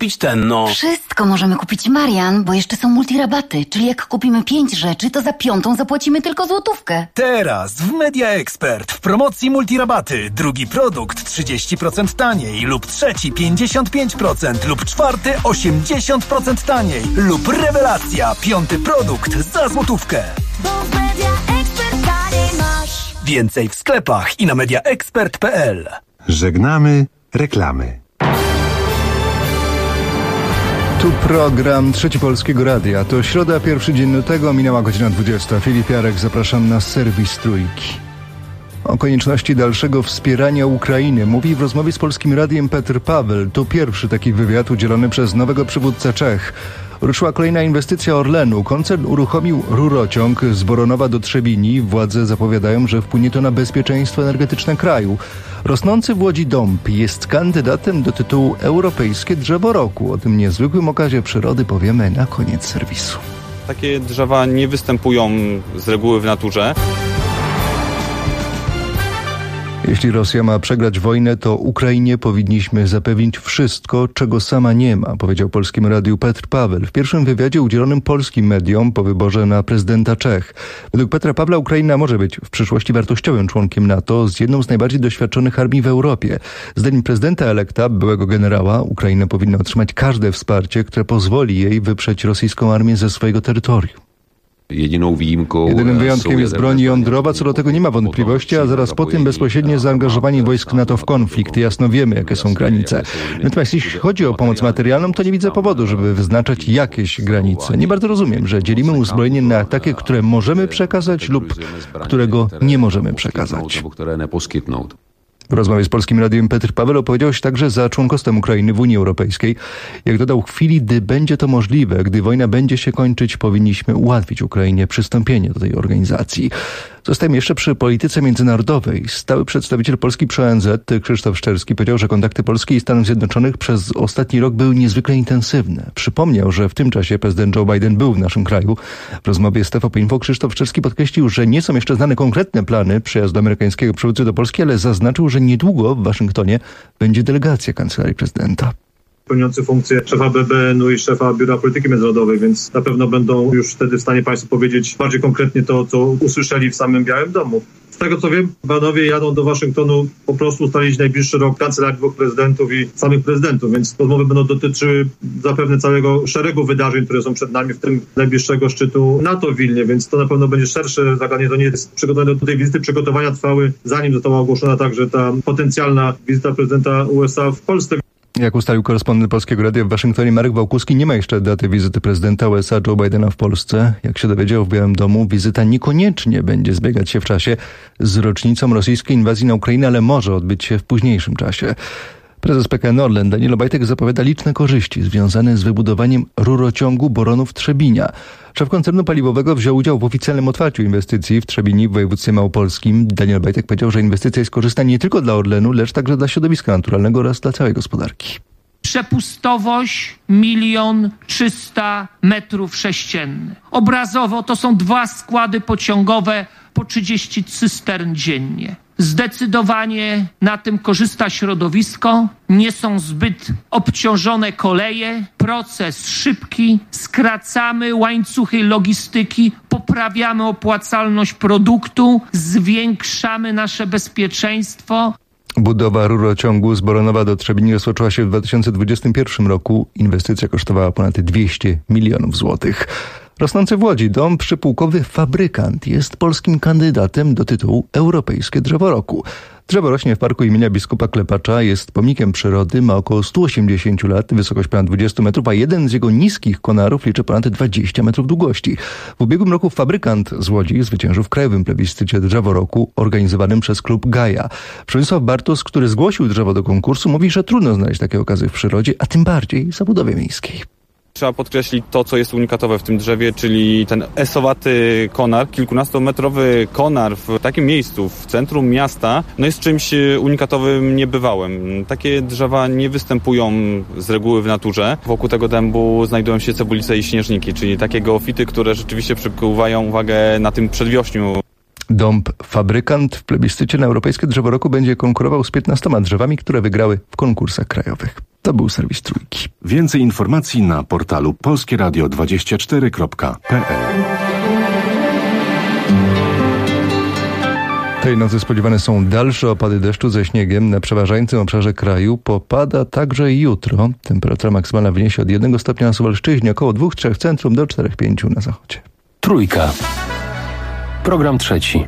kupić ten, no. Wszystko możemy kupić, Marian, bo jeszcze są multirabaty, czyli jak kupimy 5 rzeczy, to za 5 zapłacimy tylko złotówkę. Teraz w Media Expert w promocji multirabaty. Drugi produkt 30% taniej lub trzeci 55% lub czwarty 80% taniej lub rewelacja, 5. produkt za złotówkę. Bo w Media Expert taniej masz. Więcej w sklepach i na mediaexpert.pl. Żegnamy reklamy. Tu program Trzeci Polskiego Radia. To środa, pierwszy dzień lutego, minęła godzina 20. Filip Jarek, zapraszam na serwis Trójki. O konieczności dalszego wspierania Ukrainy mówi w rozmowie z Polskim Radiem Petr Paweł. To pierwszy taki wywiad udzielony przez nowego przywódcę Czech. Ruszyła kolejna inwestycja Orlenu. Koncern uruchomił rurociąg z Boronowa do Trzebini. Władze zapowiadają, że wpłynie to na bezpieczeństwo energetyczne kraju. Rosnący w Łodzi dąb jest kandydatem do tytułu Europejskie Drzewo Roku. O tym niezwykłym okazie przyrody powiemy na koniec serwisu. Takie drzewa nie występują z reguły w naturze. Jeśli Rosja ma przegrać wojnę, to Ukrainie powinniśmy zapewnić wszystko, czego sama nie ma, powiedział Polskiemu Radiu Petr Paweł w pierwszym wywiadzie udzielonym polskim mediom po wyborze na prezydenta Czech. Według Petra Pawła Ukraina może być w przyszłości wartościowym członkiem NATO z jedną z najbardziej doświadczonych armii w Europie. Zdaniem prezydenta elekta, byłego generała, Ukraina powinna otrzymać każde wsparcie, które pozwoli jej wyprzeć rosyjską armię ze swojego terytorium. Jedynym wyjątkiem jest broń jądrowa, co do tego nie ma wątpliwości, a zaraz po tym bezpośrednie zaangażowanie wojsk NATO w konflikt. Jasno wiemy, jakie są granice. Natomiast jeśli chodzi o pomoc materialną, to nie widzę powodu, żeby wyznaczać jakieś granice. Nie bardzo rozumiem, że dzielimy uzbrojenie na takie, które możemy przekazać lub którego nie możemy przekazać. W rozmowie z Polskim Radiem Petr Paweł opowiedział się także za członkostwem Ukrainy w Unii Europejskiej. Jak dodał, w chwili, gdy będzie to możliwe, gdy wojna będzie się kończyć, powinniśmy ułatwić Ukrainie przystąpienie do tej organizacji. Zostajemy jeszcze przy polityce międzynarodowej. Stały przedstawiciel Polski przy ONZ Krzysztof Szczerski powiedział, że kontakty Polski i Stanów Zjednoczonych przez ostatni rok były niezwykle intensywne. Przypomniał, że w tym czasie prezydent Joe Biden był w naszym kraju. W rozmowie z TVP Info Krzysztof Szczerski podkreślił, że nie są jeszcze znane konkretne plany przyjazdu amerykańskiego przywódcy do Polski, ale zaznaczył, że niedługo w Waszyngtonie będzie delegacja Kancelarii Prezydenta. Pełniący funkcję szefa BBN-u i szefa Biura Polityki Międzynarodowej, więc na pewno będą już wtedy w stanie Państwo powiedzieć bardziej konkretnie to, co usłyszeli w samym Białym Domu. Z tego co wiem, panowie jadą do Waszyngtonu po prostu ustalić najbliższy rok kancelarii 2 prezydentów i samych prezydentów, więc rozmowy będą dotyczyły zapewne całego szeregu wydarzeń, które są przed nami, w tym najbliższego szczytu NATO w Wilnie, więc to na pewno będzie szersze zagadnienie. To nie jest przygotowanie do tej wizyty. Przygotowania trwały, zanim została ogłoszona także ta potencjalna wizyta prezydenta USA w Polsce. Jak ustalił korespondent Polskiego Radia w Waszyngtonie Marek Wałkuski, nie ma jeszcze daty wizyty prezydenta USA Joe Bidena w Polsce. Jak się dowiedział w Białym Domu, wizyta niekoniecznie będzie zbiegać się w czasie z rocznicą rosyjskiej inwazji na Ukrainę, ale może odbyć się w późniejszym czasie. Prezes PKN Orlen Daniel Obajtek zapowiada liczne korzyści związane z wybudowaniem rurociągu Boronów-Trzebinia. Szef koncernu paliwowego wziął udział w oficjalnym otwarciu inwestycji w Trzebini w województwie małopolskim. Daniel Obajtek powiedział, że inwestycja jest korzystna nie tylko dla Orlenu, lecz także dla środowiska naturalnego oraz dla całej gospodarki. Przepustowość 1 300 000 metrów sześciennych. Obrazowo to są 2 składy pociągowe po 30 cystern dziennie. Zdecydowanie na tym korzysta środowisko, nie są zbyt obciążone koleje, proces szybki, skracamy łańcuchy logistyki, poprawiamy opłacalność produktu, zwiększamy nasze bezpieczeństwo. Budowa rurociągu z Boronowa do Trzebini rozpoczęła się w 2021 roku. Inwestycja kosztowała ponad 200 milionów złotych. Rosnący w Łodzi dom przypułkowy Fabrykant jest polskim kandydatem do tytułu Europejskie Drzewo Roku. Drzewo rośnie w parku imienia biskupa Klepacza, jest pomnikiem przyrody, ma około 180 lat, wysokość ponad 20 metrów, a jeden z jego niskich konarów liczy ponad 20 metrów długości. W ubiegłym roku Fabrykant z Łodzi zwyciężył w krajowym plebiscycie Drzewo Roku organizowanym przez klub Gaja. Przemysław Bartos, który zgłosił drzewo do konkursu, mówi, że trudno znaleźć takie okazy w przyrodzie, a tym bardziej w zabudowie miejskiej. Trzeba podkreślić to, co jest unikatowe w tym drzewie, czyli ten esowaty konar, kilkunastometrowy konar w takim miejscu, w centrum miasta, jest czymś unikatowym, niebywałym. Takie drzewa nie występują z reguły w naturze. Wokół tego dębu znajdują się cebulice i śnieżniki, czyli takie geofity, które rzeczywiście przykuwają uwagę na tym przedwiośniu. Dąb Fabrykant w plebiscycie na Europejskie Drzewo Roku będzie konkurował z 15 drzewami, które wygrały w konkursach krajowych. To był serwis Trójki. Więcej informacji na portalu polskieradio24.pl. Tej nocy spodziewane są dalsze opady deszczu ze śniegiem. Na przeważającym obszarze kraju popada także jutro. Temperatura maksymalna wyniesie od 1 stopnia na Suwalszczyźnie, około 2-3 w centrum do 4-5 na zachodzie. Trójka. Program trzeci.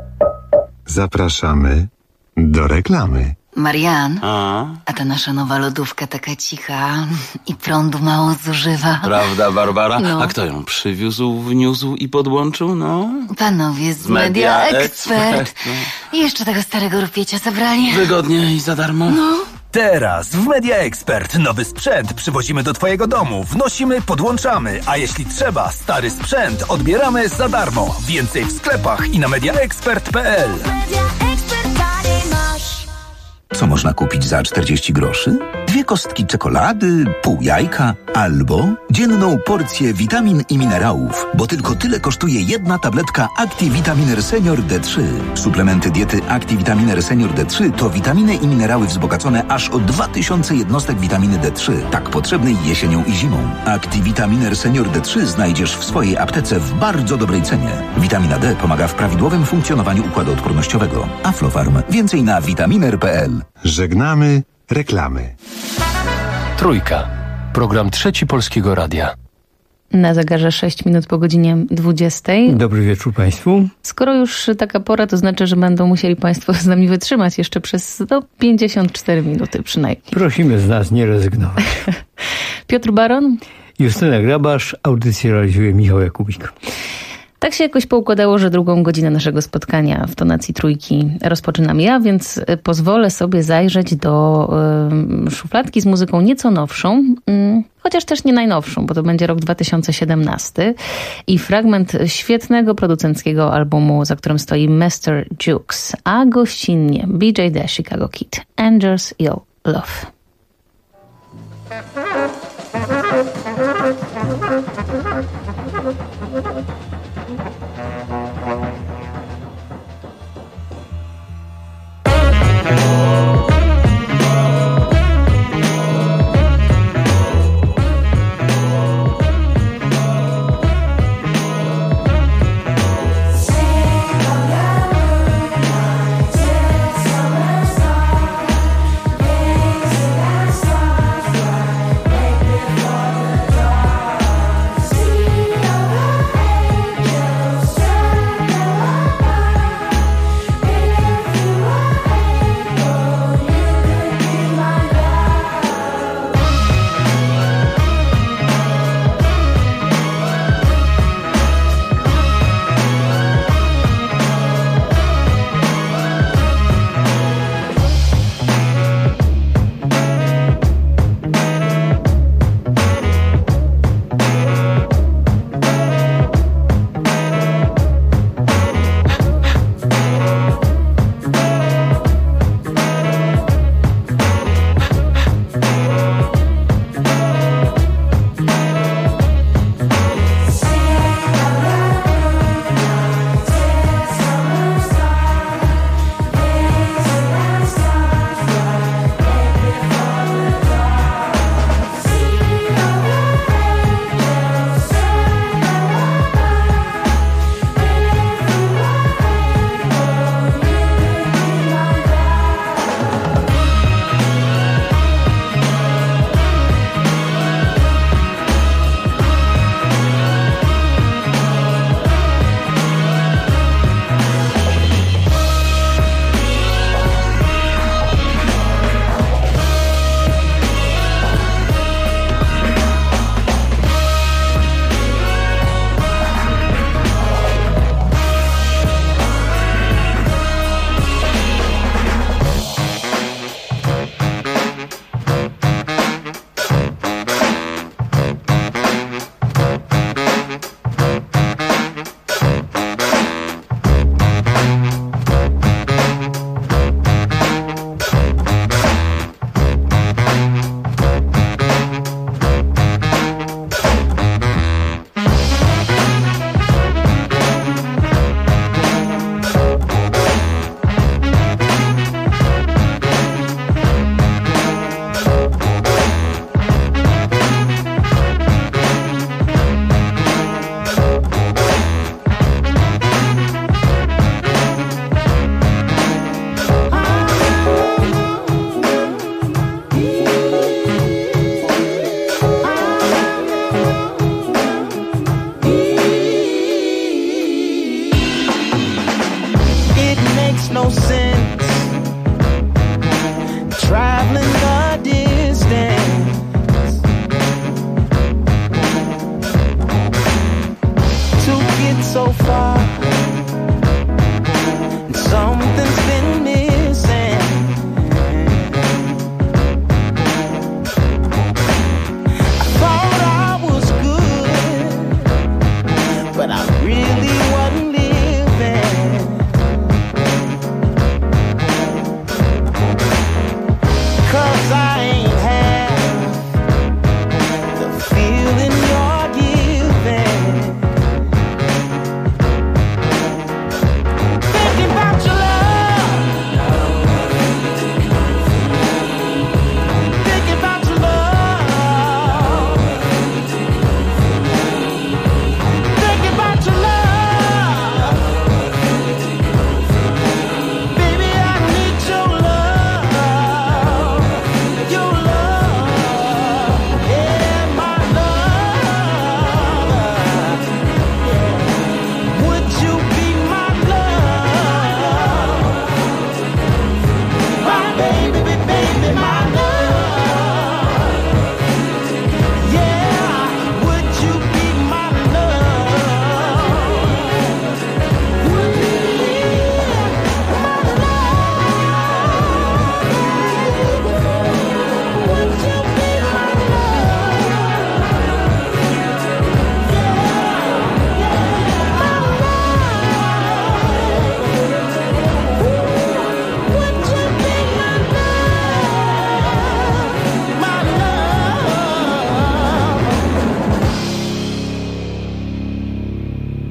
Zapraszamy do reklamy. Marian, a ta nasza nowa lodówka taka cicha i prądu mało zużywa. Prawda, Barbara? No. A kto ją przywiózł, wniósł i podłączył? No. Panowie z Media Expert. I jeszcze tego starego rupiecia zabrali. Wygodnie i za darmo. No. Teraz w Media Expert nowy sprzęt przywozimy do twojego domu, wnosimy, podłączamy, a jeśli trzeba, stary sprzęt odbieramy za darmo. Więcej w sklepach i na mediaexpert.pl. Media Expert taniej masz. Co można kupić za 40 groszy? 2 kostki czekolady, pół jajka albo dzienną porcję witamin i minerałów, bo tylko tyle kosztuje jedna tabletka ActiVitaminer Senior D3. Suplementy diety ActiVitaminer Senior D3 to witaminy i minerały wzbogacone aż o 2000 jednostek witaminy D3, tak potrzebnej jesienią i zimą. ActiVitaminer Senior D3 znajdziesz w swojej aptece w bardzo dobrej cenie. Witamina D pomaga w prawidłowym funkcjonowaniu układu odpornościowego. Aflofarm. Więcej na vitaminer.pl. Żegnamy reklamy. Trójka. Program trzeci Polskiego Radia. Na zegarze 6 minut po godzinie 20. Dobry wieczór Państwu. Skoro już taka pora, to znaczy, że będą musieli Państwo z nami wytrzymać jeszcze przez 54 minuty przynajmniej. Prosimy z nas nie rezygnować. Piotr Baron. Justyna Grabasz, audycję realizuje Michał Jakubik. Tak się jakoś poukładało, że drugą godzinę naszego spotkania w tonacji Trójki rozpoczynam ja, więc pozwolę sobie zajrzeć do szufladki z muzyką nieco nowszą, chociaż też nie najnowszą, bo to będzie rok 2017 i fragment świetnego producenckiego albumu, za którym stoi Mr. Jukes, a gościnnie BJ The Chicago Kid, Angels Ill Love.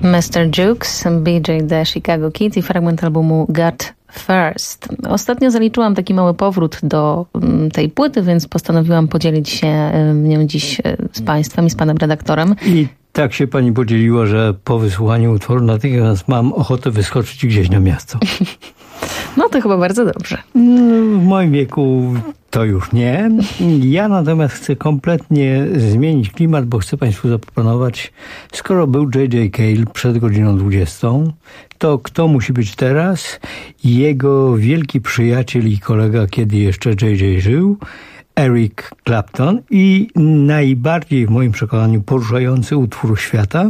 Mr. Jukes, BJ The Chicago Kid i fragment albumu God First. Ostatnio zaliczyłam taki mały powrót do tej płyty, więc postanowiłam podzielić się nią dziś z Państwem i z Panem redaktorem. I tak się pani podzieliła, że po wysłuchaniu utworu natychmiast mam ochotę wyskoczyć gdzieś na miasto. No to chyba bardzo dobrze. W moim wieku to już nie. Ja natomiast chcę kompletnie zmienić klimat, bo chcę Państwu zaproponować, skoro był J.J. Cale przed godziną 20, to kto musi być teraz? Jego wielki przyjaciel i kolega, kiedy jeszcze J.J. żył, Eric Clapton, i najbardziej w moim przekonaniu poruszający utwór świata.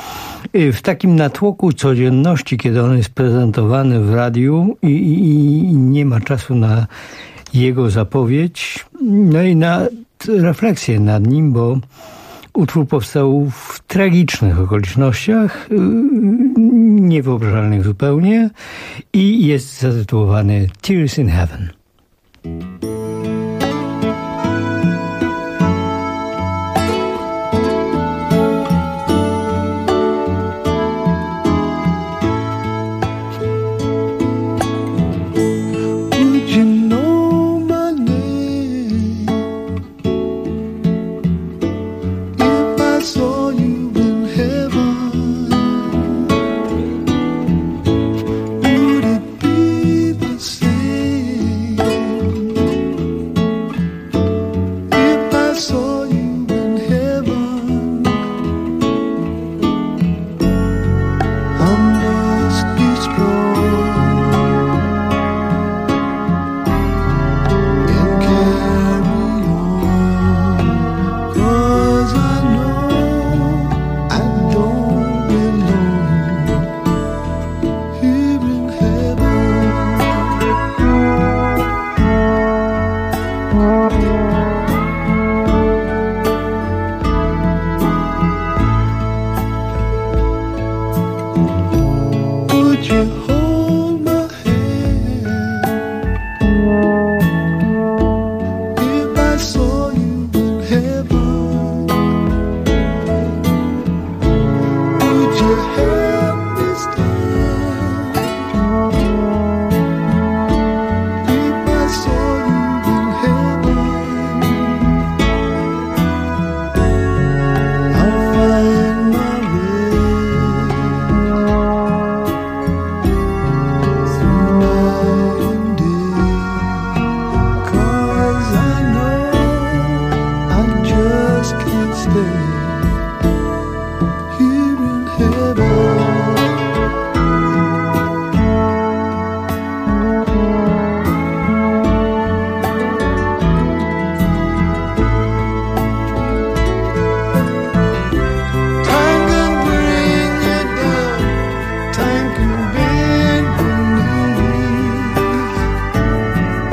W takim natłoku codzienności, kiedy on jest prezentowany w radiu i nie ma czasu na jego zapowiedź, no i na refleksję nad nim, bo utwór powstał w tragicznych okolicznościach, niewyobrażalnych zupełnie, i jest zatytułowany Tears in Heaven.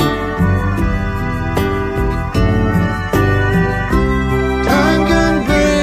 Time can bring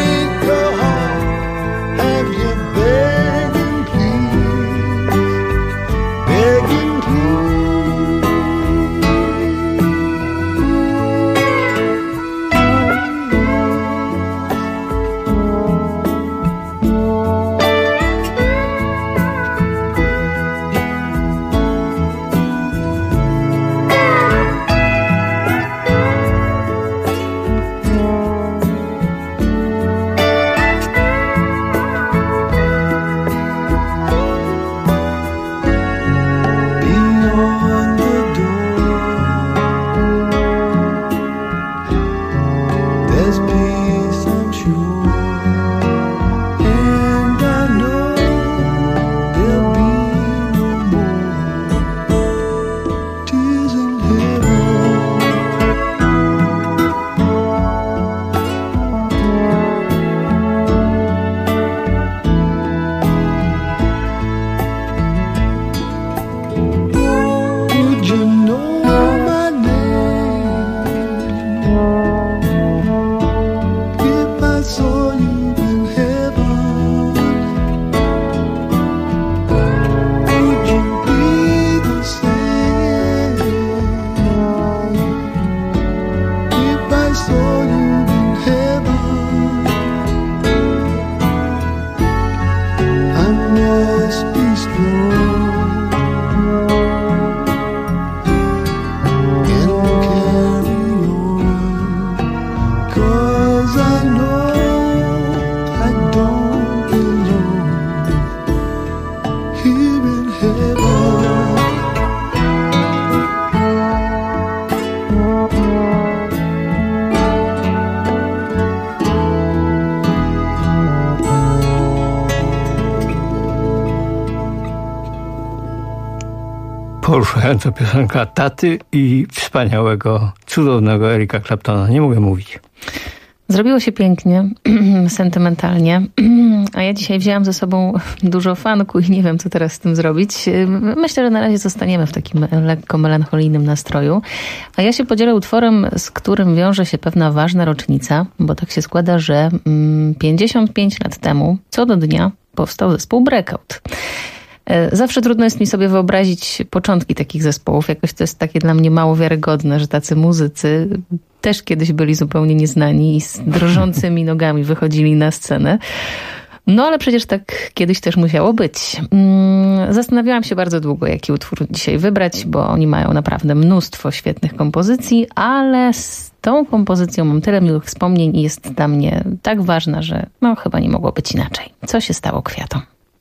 Poruszająca piosenka taty i wspaniałego, cudownego Erika Claptona. Nie mogę mówić. Zrobiło się pięknie, sentymentalnie, a ja dzisiaj wzięłam ze sobą dużo funku i nie wiem, co teraz z tym zrobić. Myślę, że na razie zostaniemy w takim lekko melancholijnym nastroju. A ja się podzielę utworem, z którym wiąże się pewna ważna rocznica, bo tak się składa, że 55 lat temu, co do dnia, powstał zespół Breakout. Zawsze trudno jest mi sobie wyobrazić początki takich zespołów. Jakoś to jest takie dla mnie mało wiarygodne, że tacy muzycy też kiedyś byli zupełnie nieznani i z drżącymi nogami wychodzili na scenę. No ale przecież tak kiedyś też musiało być. Zastanawiałam się bardzo długo, jaki utwór dzisiaj wybrać, bo oni mają naprawdę mnóstwo świetnych kompozycji, ale z tą kompozycją mam tyle miłych wspomnień i jest dla mnie tak ważna, że no chyba nie mogło być inaczej. Co się stało kwiatom?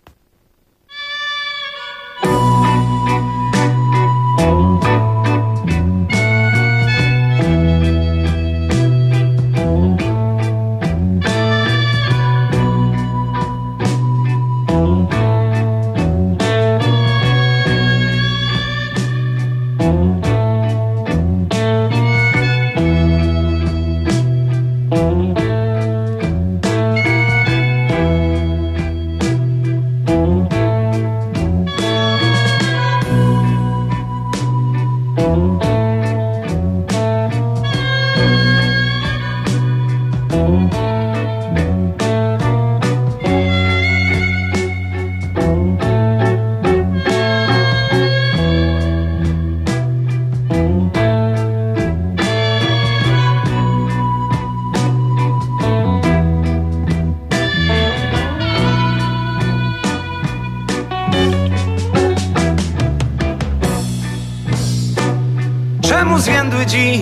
Czemu zwiędły dziś?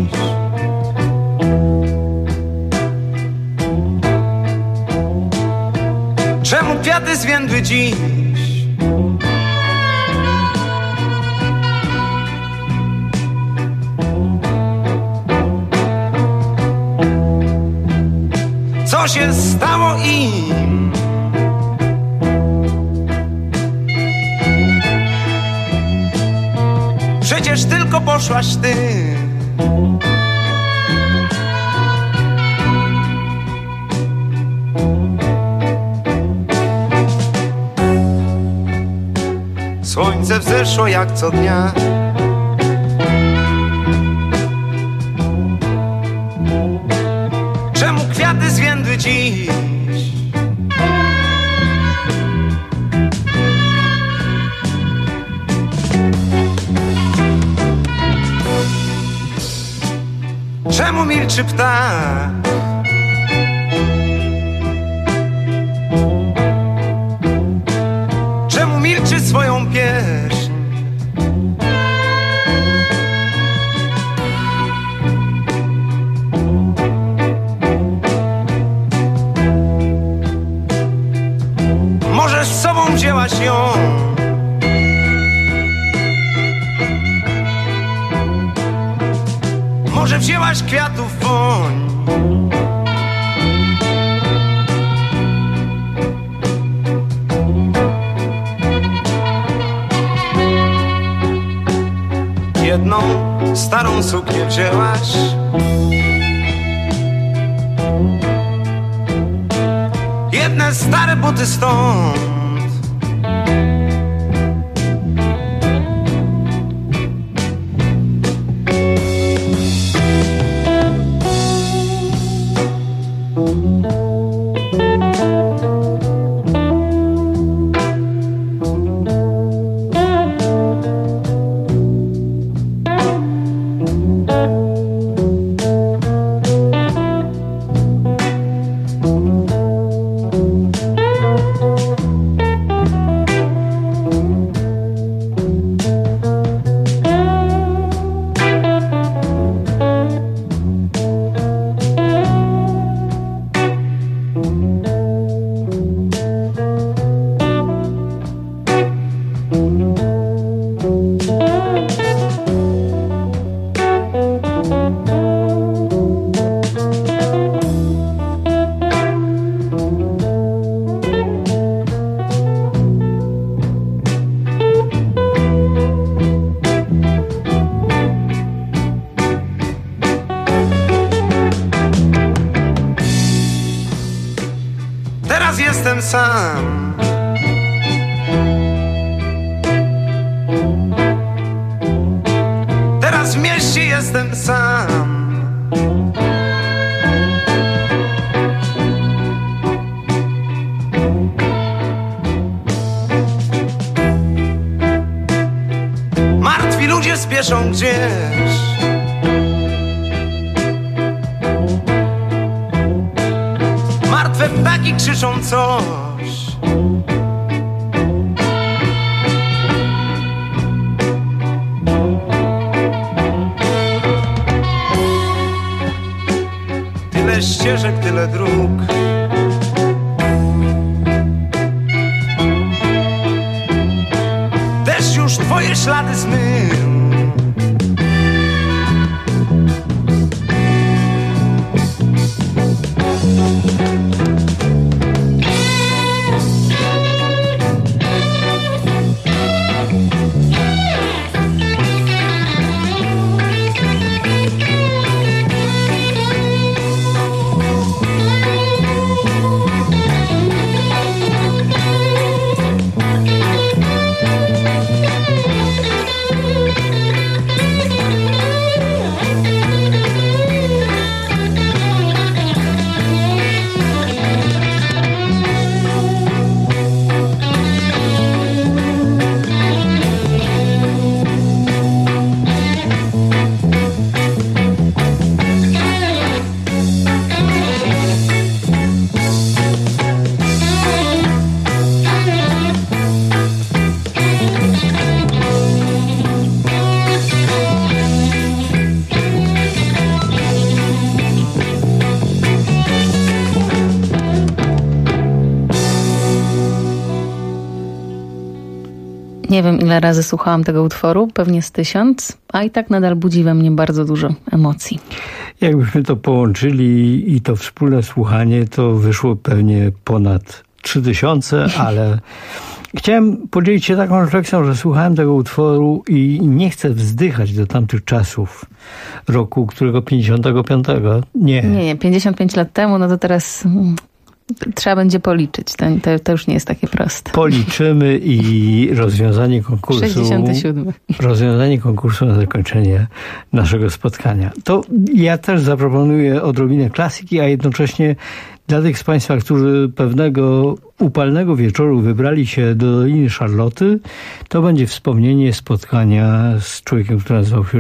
Czemu kwiaty zwiędły dziś? Co się stało im? Przecież tylko poszłaś ty. Słońce wzeszło jak co dnia. Czemu kwiaty zwiędły dziś? Czemu milczy ptak? Czemu milczy swoją pieśń? Może z sobą wzięłaś ją? Może wzięłaś kwiatów woń? Jedną starą suknię wzięłaś? Jedne stare buty stąd. teraz jestem sam. Teraz w mieście jestem sam. Martwi ludzie spieszą gdzieś. Martwe ptaki krzyczą coś. Tyle ścieżek, tyle dróg. Deszcz już twoje ślady zmył. Nie wiem, ile razy słuchałam tego utworu, pewnie z 1000, a i tak nadal budzi we mnie bardzo dużo emocji. Jakbyśmy to połączyli i to wspólne słuchanie, to wyszło pewnie ponad 3000, ale chciałem podzielić się taką refleksją, że słuchałem tego utworu i nie chcę wzdychać do tamtych czasów, roku którego 55. Nie, 55 lat temu, no to teraz trzeba będzie policzyć. To już nie jest takie proste. Policzymy i rozwiązanie konkursu. 67. Rozwiązanie konkursu na zakończenie naszego spotkania. To ja też zaproponuję odrobinę klasyki, a jednocześnie dla tych z Państwa, którzy pewnego upalnego wieczoru wybrali się do Doliny Charlotte, to będzie wspomnienie spotkania z człowiekiem, który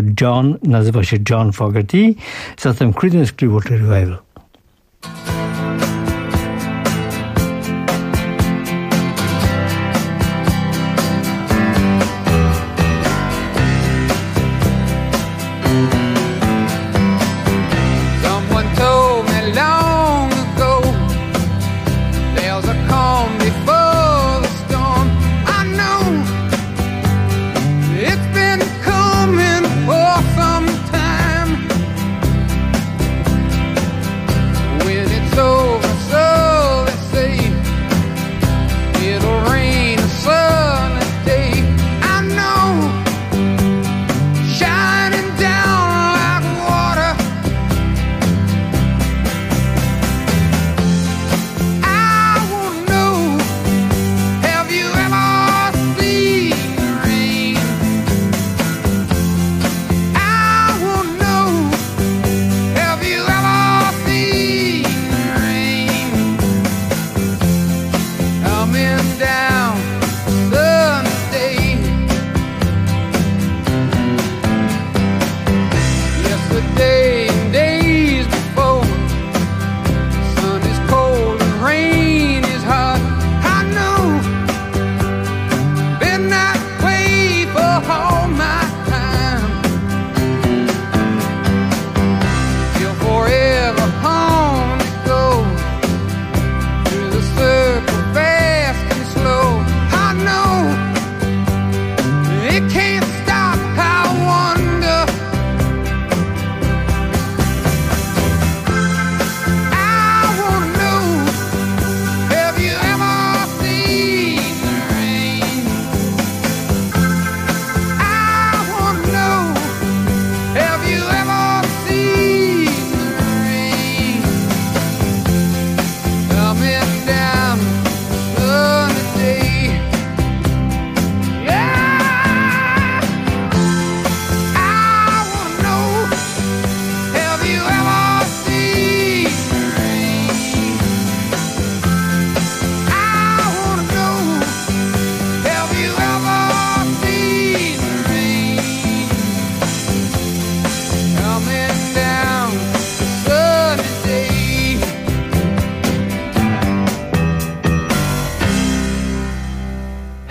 nazywa się John Fogerty. Zatem Creedence Clearwater Revival. When it's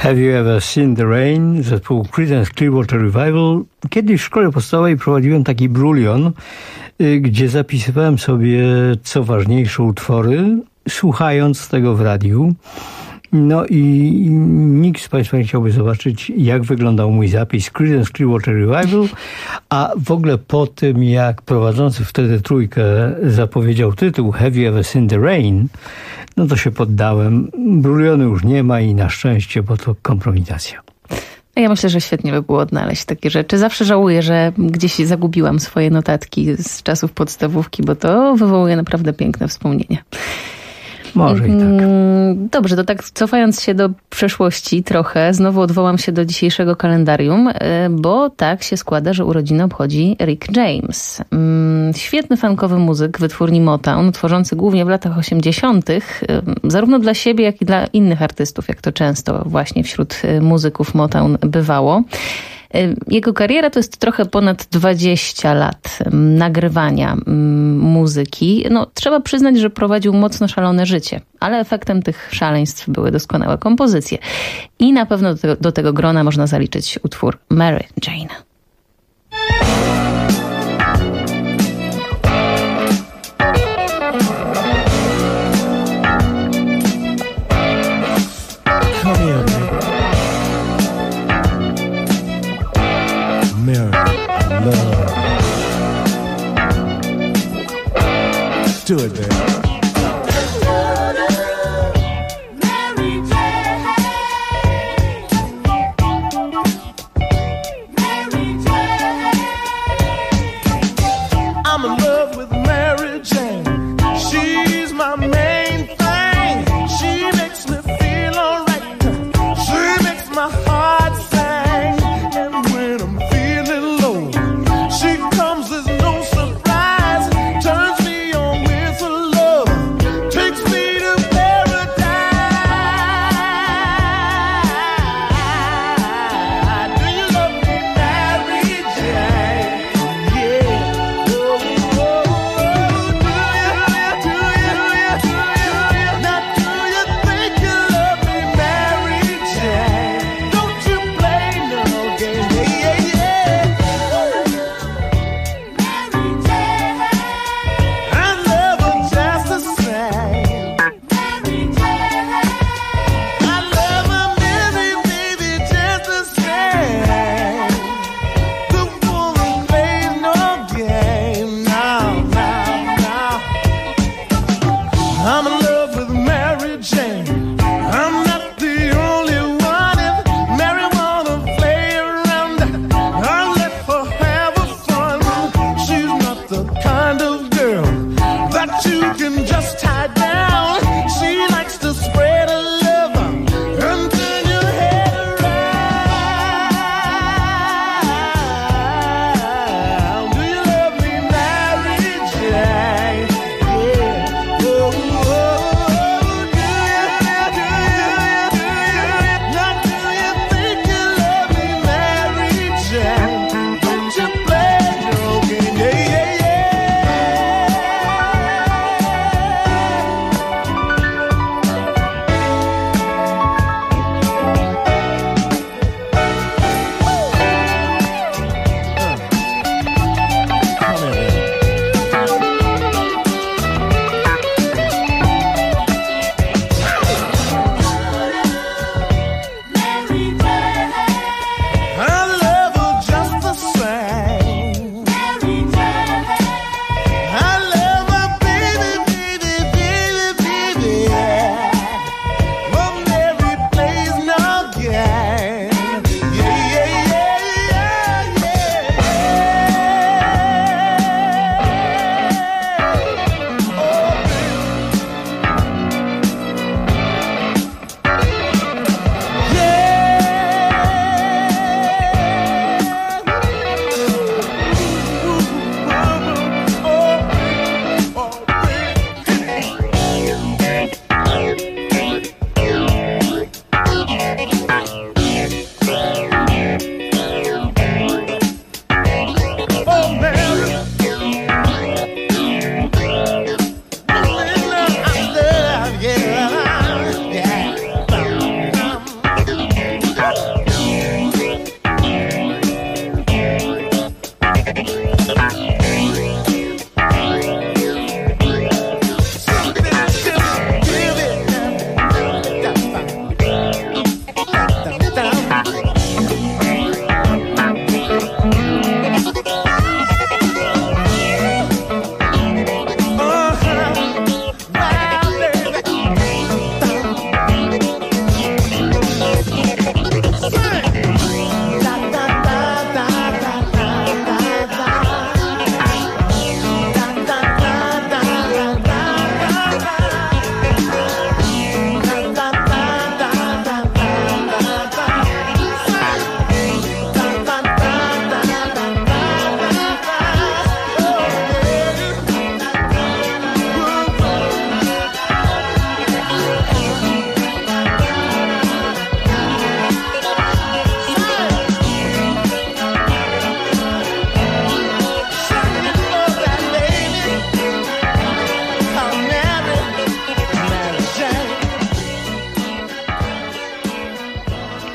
Have You Ever Seen the Rain? Zespół Creedence Clearwater Revival. Kiedyś w szkole podstawowej prowadziłem taki brulion, gdzie zapisywałem sobie co ważniejsze utwory, słuchając tego w radiu. No i nikt z Państwa nie chciałby zobaczyć, jak wyglądał mój zapis Creedence Clearwater Revival, a w ogóle po tym, jak prowadzący wtedy trójkę zapowiedział tytuł Have You Ever Seen the Rain, no to się poddałem. Bruliony już nie ma i na szczęście, bo to kompromitacja. Ja myślę, że świetnie by było odnaleźć takie rzeczy. Zawsze żałuję, że gdzieś zagubiłam swoje notatki z czasów podstawówki, bo to wywołuje naprawdę piękne wspomnienia. Może i tak. Dobrze, to tak cofając się do przeszłości trochę, znowu odwołam się do dzisiejszego kalendarium, bo tak się składa, że urodziny obchodzi Rick James. Świetny funkowy muzyk wytwórni Motown, tworzący głównie w latach 80., zarówno dla siebie, jak i dla innych artystów, jak to często właśnie wśród muzyków Motown bywało. Jego kariera to jest trochę ponad 20 lat nagrywania muzyki. No, trzeba przyznać, że prowadził mocno szalone życie, ale efektem tych szaleństw były doskonałe kompozycje. I na pewno do tego grona można zaliczyć utwór Mary Jane. Love. Do it, baby. Mary Jane. Mary Jane. I'm in love with Mary Jane. She's my main thing. She makes me feel alright. She makes my heart sing. And when I'm feeling low, she comes as no surprise, turns me on with her love, takes me to paradise. Do you love me, Mary Jane? Yeah. Oh, oh, oh. Do you? Now do you think you love me, Mary Jane? Don't you play no game? Yeah, yeah, yeah. Mary Jane. I love her just the same. Mary Jane. I love her, baby, just the same. The woman plays no game. Now, now, now. I'm in love with Mary Jane. I'm not the only one. If Mary wanna play around, I'll let her have her fun. She's not the kind of girl that you can just tie down. She likes to spread her love and turn your head around. Do you love me, Mary Jane? Yeah. Oh, oh, oh.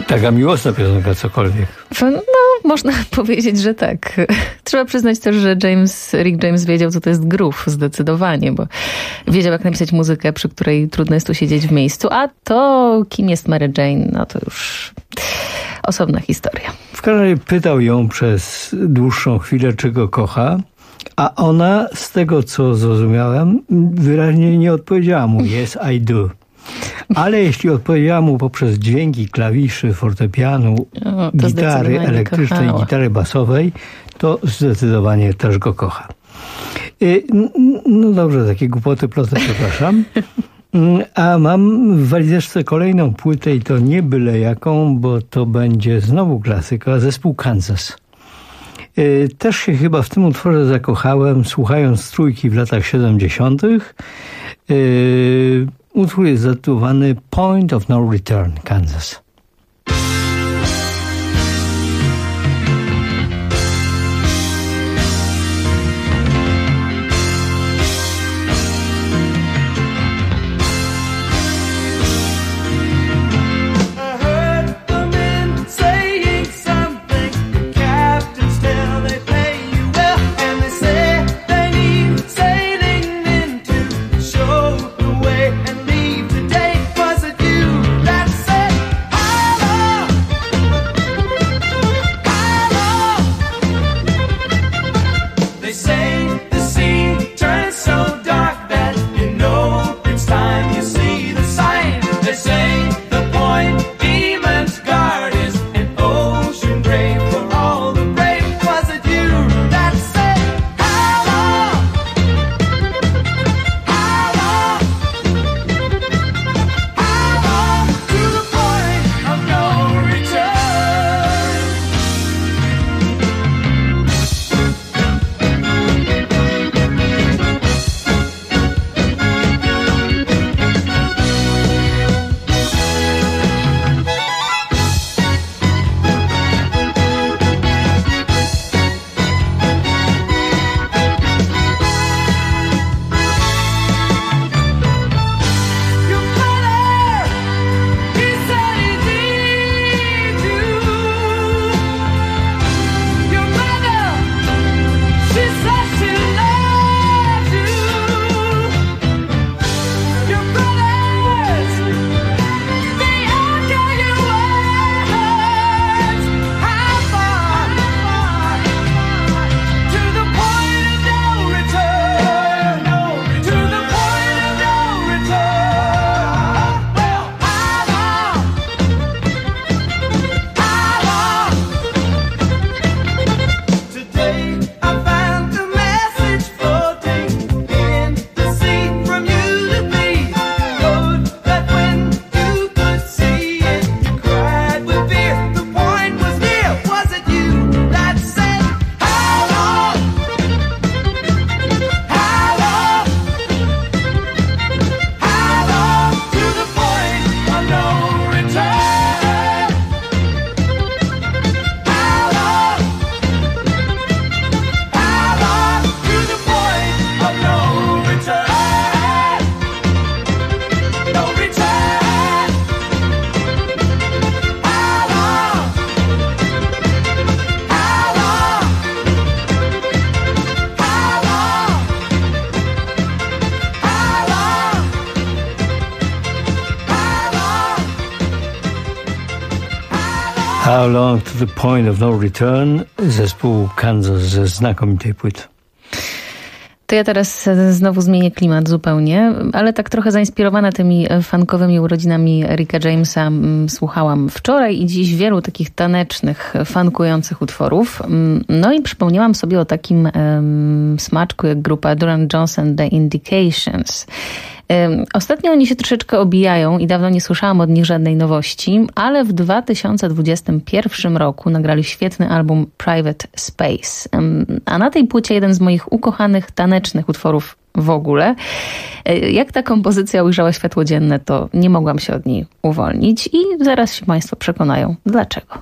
Taka miłosna piosenka, cokolwiek. No, można powiedzieć, że tak. Trzeba przyznać też, że Rick James wiedział, co to jest groove, zdecydowanie, bo wiedział, jak napisać muzykę, przy której trudno jest tu siedzieć w miejscu, a to, kim jest Mary Jane, no to już osobna historia. W każdym razie pytał ją przez dłuższą chwilę, czy go kocha, a ona, z tego co zrozumiałem, wyraźnie nie odpowiedziała mu yes, I do. Ale jeśli odpowiedziała mu poprzez dźwięki klawiszy, fortepianu, gitary elektrycznej, gitary basowej, to zdecydowanie też go kocha. No dobrze, takie głupoty, ploty, przepraszam. A mam w walizeczce kolejną płytę i to nie byle jaką, bo to będzie znowu klasyka, zespół Kansas. Też się chyba w tym utworze zakochałem, słuchając Trójki w latach 70. Utwór jest zatytułowany Point of No Return, Kansas. How Long to the Point of No Return, zespół Kansas ze znakomitej płyty. To ja teraz znowu zmienię klimat zupełnie, ale tak trochę zainspirowana tymi funkowymi urodzinami Ricka Jamesa słuchałam wczoraj i dziś wielu takich tanecznych, funkujących utworów. No i przypomniałam sobie o takim smaczku jak grupa Duran Johnson The Indications. Ostatnio oni się troszeczkę obijają i dawno nie słyszałam od nich żadnej nowości, ale w 2021 roku nagrali świetny album Private Space. A na tej płycie jeden z moich ukochanych tanecznych utworów w ogóle. Jak ta kompozycja ujrzała światło dzienne, to nie mogłam się od niej uwolnić i zaraz się Państwo przekonają dlaczego.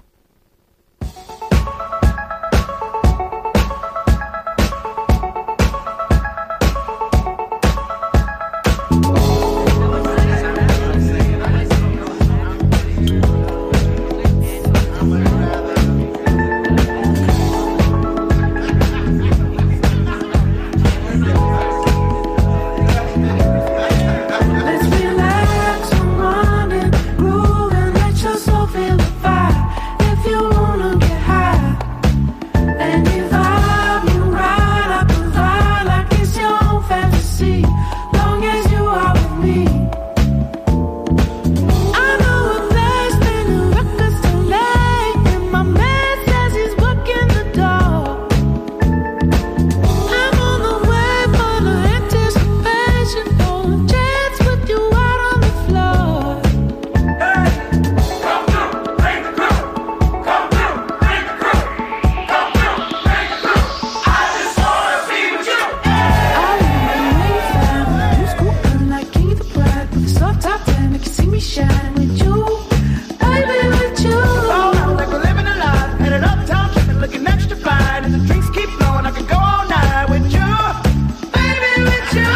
soft top 10, make you see me shining with you, baby, with you. Oh, I'm like we're living a life, headed uptown, tripping, looking extra fine. And the drinks keep flowing, I could go all night with you, baby, with you.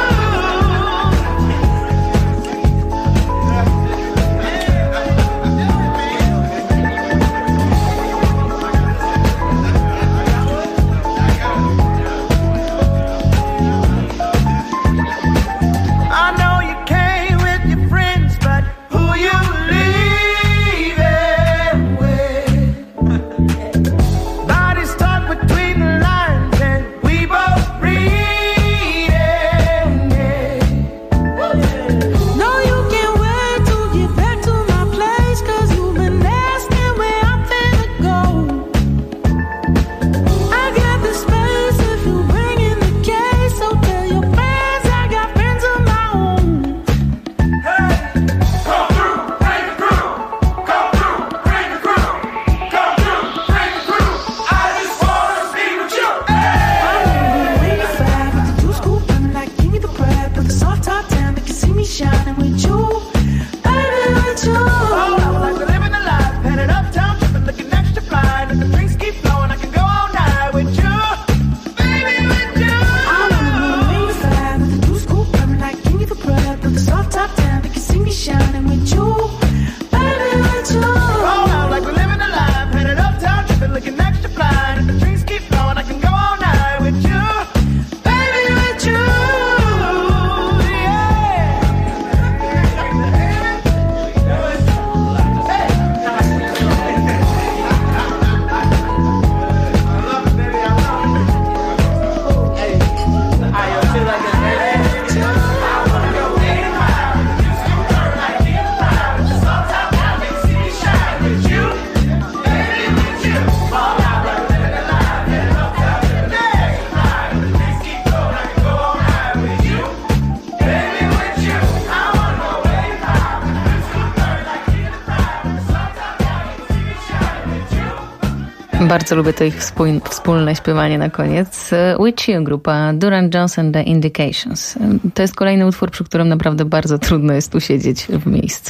Bardzo lubię to ich wspólne śpiewanie na koniec. With You, grupa Duran Jones and the Indications. To jest kolejny utwór, przy którym naprawdę bardzo trudno jest usiedzieć w miejscu.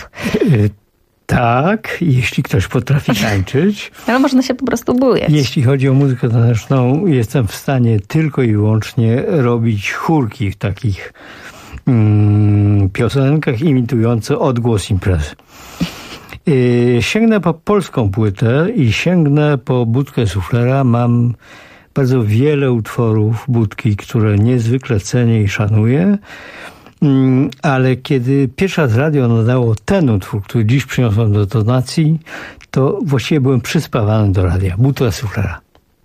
Tak, jeśli ktoś potrafi tańczyć. Ale można się po prostu bujać. Jeśli chodzi o muzykę taneczną, jestem w stanie tylko i wyłącznie robić chórki w takich piosenkach imitujące odgłos imprezy. Sięgnę po polską płytę i sięgnę po Budkę Suflera. Mam bardzo wiele utworów Budki, które niezwykle cenię i szanuję. Ale kiedy pierwszy raz radio nadało ten utwór, który dziś przyniosłem do tonacji, to właściwie byłem przyspawany do radia. Budka Suflera.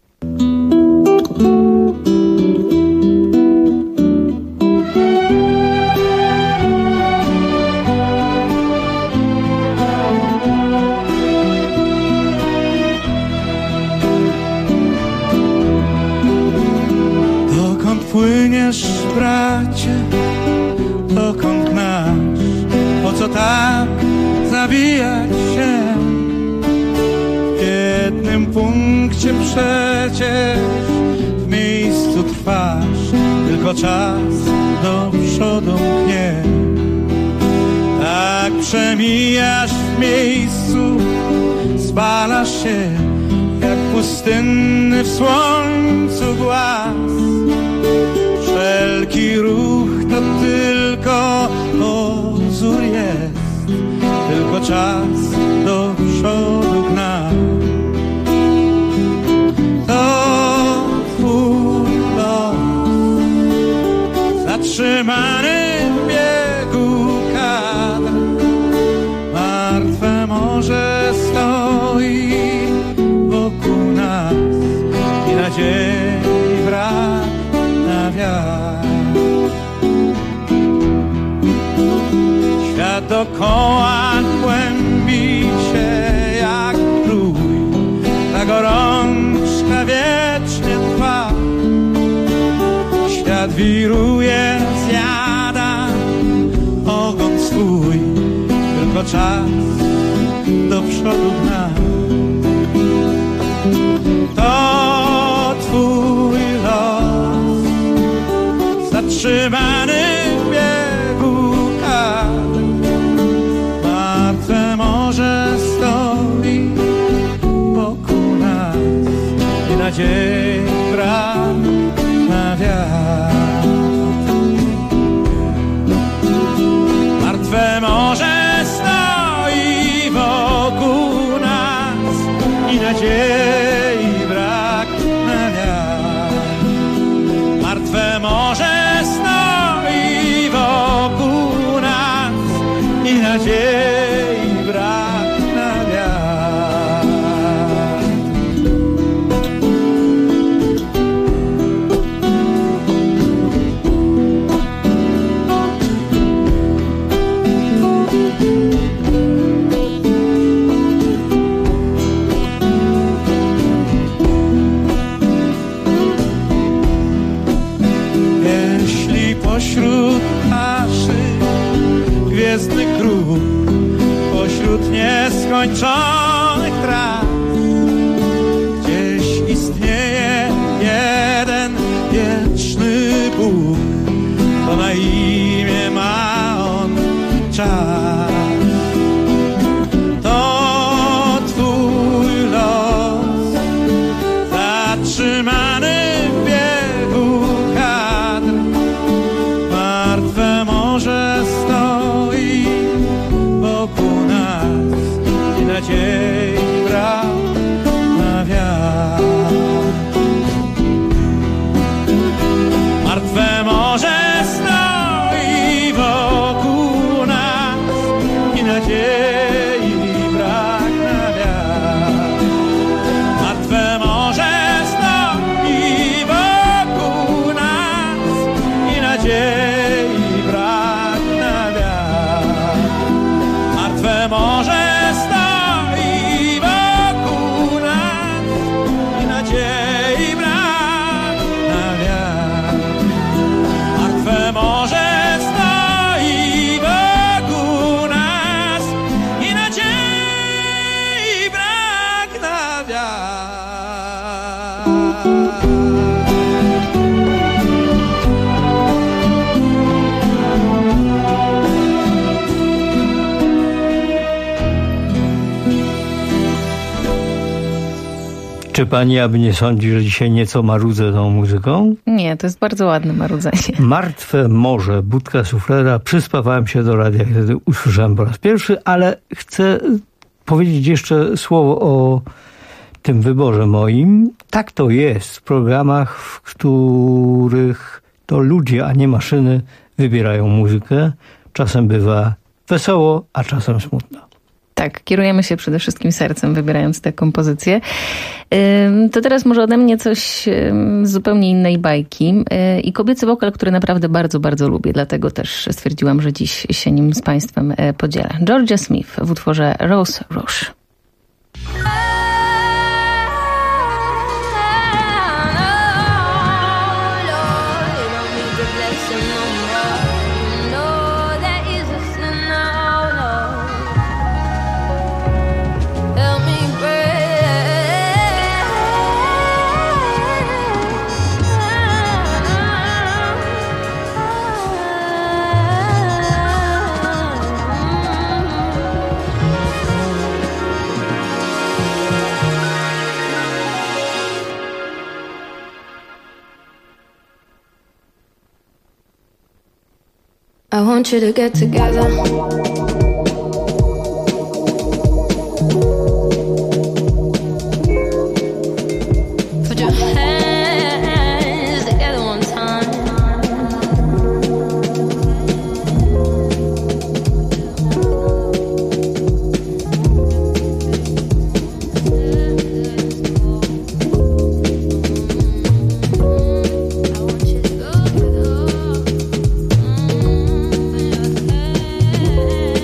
Płyniesz, bracie, dokąd masz? Po co tak zabijać się? W jednym punkcie przecież w miejscu trwasz, tylko czas do przodu mknie. Tak przemijasz w miejscu, spalasz się jak pustynny w słońcu głaz. Wszelki ruch to tylko pozór jest, tylko czas do przodu gna. To twój los, zatrzymany w biegu kadr. Martwe morze stoi wokół nas i nadziei brak na wiatr. Świat dookoła kłębi się jak prój, ta gorączka wiecznie trwa. Świat wiruje, zjada ogon swój, tylko czas do przodu gna. To twój los, zatrzymany w biegu kadr. nadziei brak na wiatr. Martwe morze stoi wokół nas i nadziei brak na wiatr. Martwe morze stoi wokół nas i nadziei brak na wiatr. Pośród naszych gwiezdnych krów, pośród nieskończonych tras, gdzieś istnieje jeden wieczny Bóg, to na imię ma on czas. To twój los zatrzymany w biegu kadr. Martwe morze stoi wokół nas i nadziei brak na wiatr. Martwe morze stoi wokół nas i nadziei brak na wiatr. Martwe morze stoi wokół nas i nadziei brak na wiatr. Martwe morze stoi wokół nas i nadziei brak na wiatr. Martwe morze stoi wokół nas i nadziei brak na wiatr. Czy pani aby nie sądzi, że dzisiaj nieco marudzę tą muzyką? Nie, to jest bardzo ładne marudzenie. Martwe morze, Budka Suflera. Przyspawałem się do radia, wtedy usłyszałem po raz pierwszy, ale chcę powiedzieć jeszcze słowo o tym wyborze moim. Tak to jest w programach, w których to ludzie, a nie maszyny wybierają muzykę. Czasem bywa wesoło, a czasem smutno. Tak, kierujemy się przede wszystkim sercem, wybierając tę kompozycję. To teraz może ode mnie coś z zupełnie innej bajki. I kobiecy wokal, który naprawdę bardzo, bardzo lubię. Dlatego też stwierdziłam, że dziś się nim z państwem podzielę. Georgia Smith w utworze Rose Rouge. I want you to get together. Put your hands together one time. I want you to go.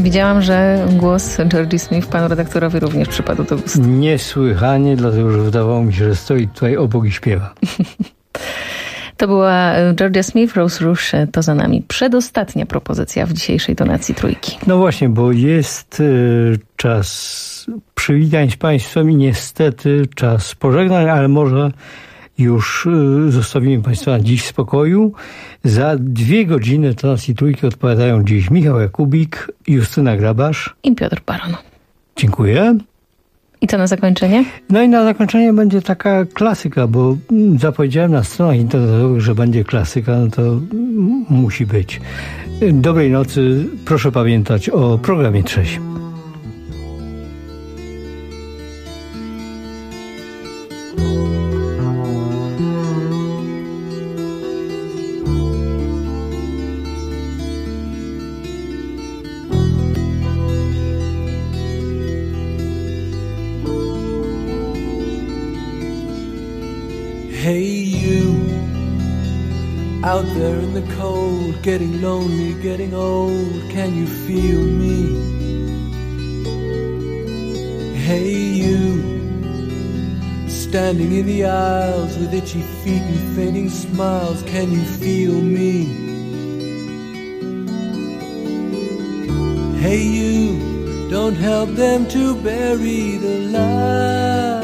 Widziałam, że głos Georgie Smith panu redaktorowi również przypadł do gustu. Niesłychanie, dlatego że wydawało mi się, że stoi tutaj obok i śpiewa. To była Georgia Smith, Rose Rouge, to za nami. Przedostatnia propozycja w dzisiejszej tonacji trójki. No właśnie, bo jest czas przywitań z Państwem i niestety czas pożegnań, ale może już zostawimy Państwa na dziś w spokoju. Za 2 godziny tonacji trójki odpowiadają dziś Michał Jakubik, Justyna Grabasz i Piotr Baron. Dziękuję. I co na zakończenie? No i na zakończenie będzie taka klasyka, bo zapowiedziałem na stronach internetowych, że będzie klasyka, no to musi być. Dobrej nocy, proszę pamiętać o programie trzecim. Hey you, out there in the cold, getting lonely, getting old, can you feel me? Hey you, standing in the aisles with itchy feet and fainting smiles, can you feel me? Hey you, don't help them to bury the light.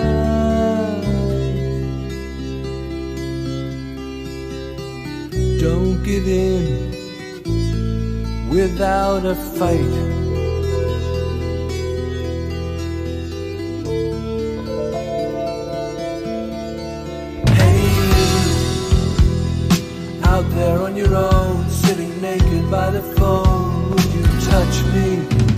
Don't give in without a fight. Hey you, out there on your own, sitting naked by the phone, would you touch me?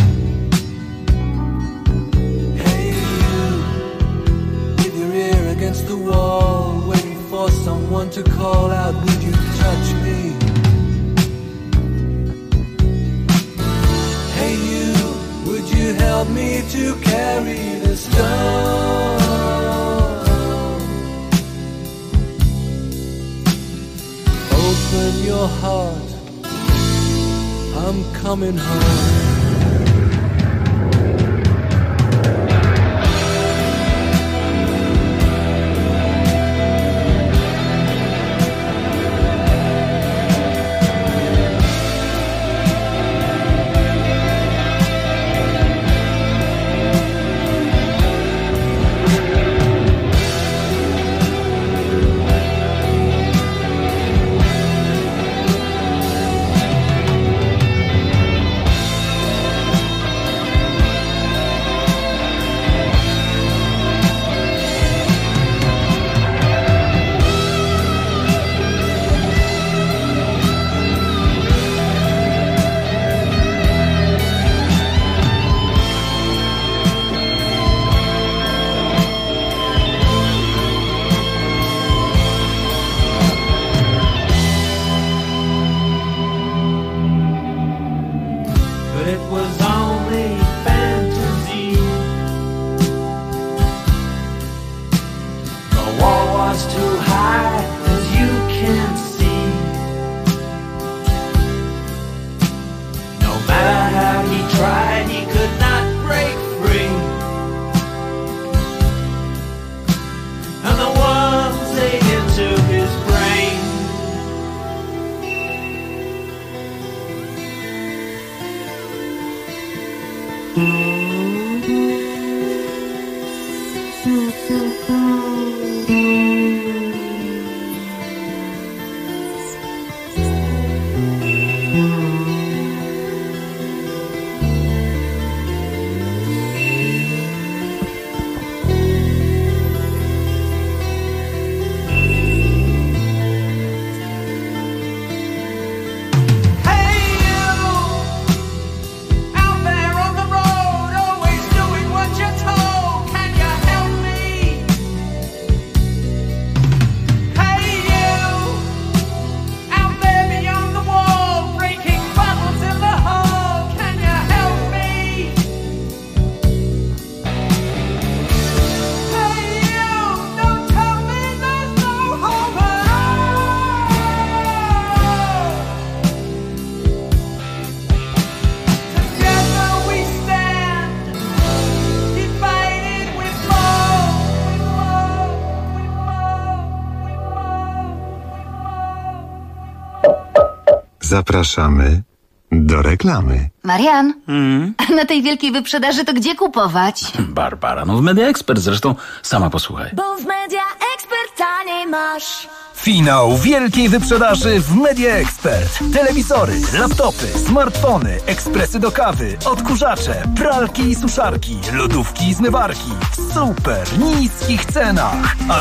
Hey you, with your ear against the wall, waiting for someone to call out, would you touch me? Hey you, would you help me to carry the stone? Open your heart, I'm coming home. Zapraszamy do reklamy. Marian, a na tej wielkiej wyprzedaży to gdzie kupować? Barbara, no w Media Expert zresztą, sama posłuchaj. Bo w Media Expert taniej masz. Finał wielkiej wyprzedaży w Media Expert. Telewizory, laptopy, smartfony, ekspresy do kawy, odkurzacze, pralki i suszarki, lodówki i zmywarki w super niskich cenach.